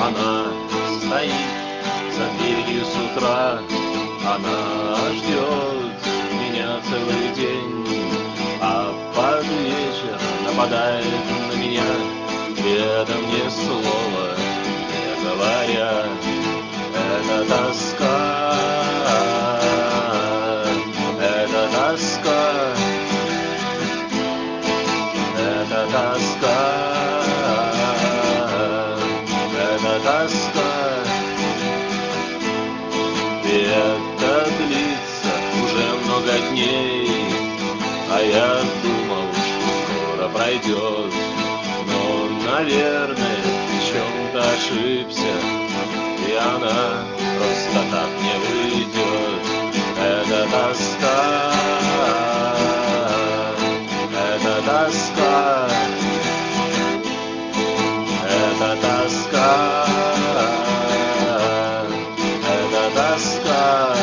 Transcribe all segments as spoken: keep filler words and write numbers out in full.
Она стоит за дверью с утра, она ждет меня целый день, а под вечер нападает на меня, где-то мне слова не говоря. Это тоска, это тоска, это тоска, это тоска. И это длится уже много дней, а я думал, что скоро пройдет. Но, наверное, в чем-то ошибся, и она просто так не уйдет. Это тоска, это тоска, это тоска, это тоска.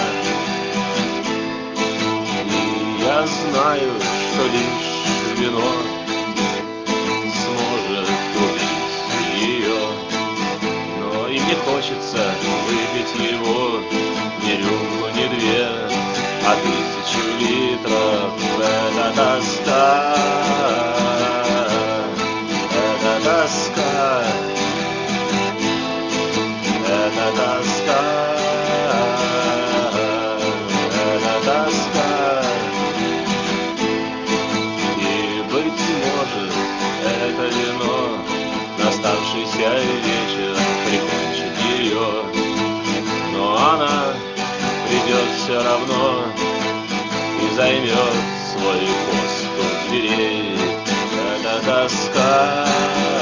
И я знаю, что лишь вино сможет убить ее, но и не хочется выпить его ни рюмку, ни две, а тысячу литров. Это тоска, это тоска, это тоска, это тоска. И, быть может, это вино, наставшийся вечер, прикончит ее, но она придет все равно и займет свой пост у дверей. Это тоска,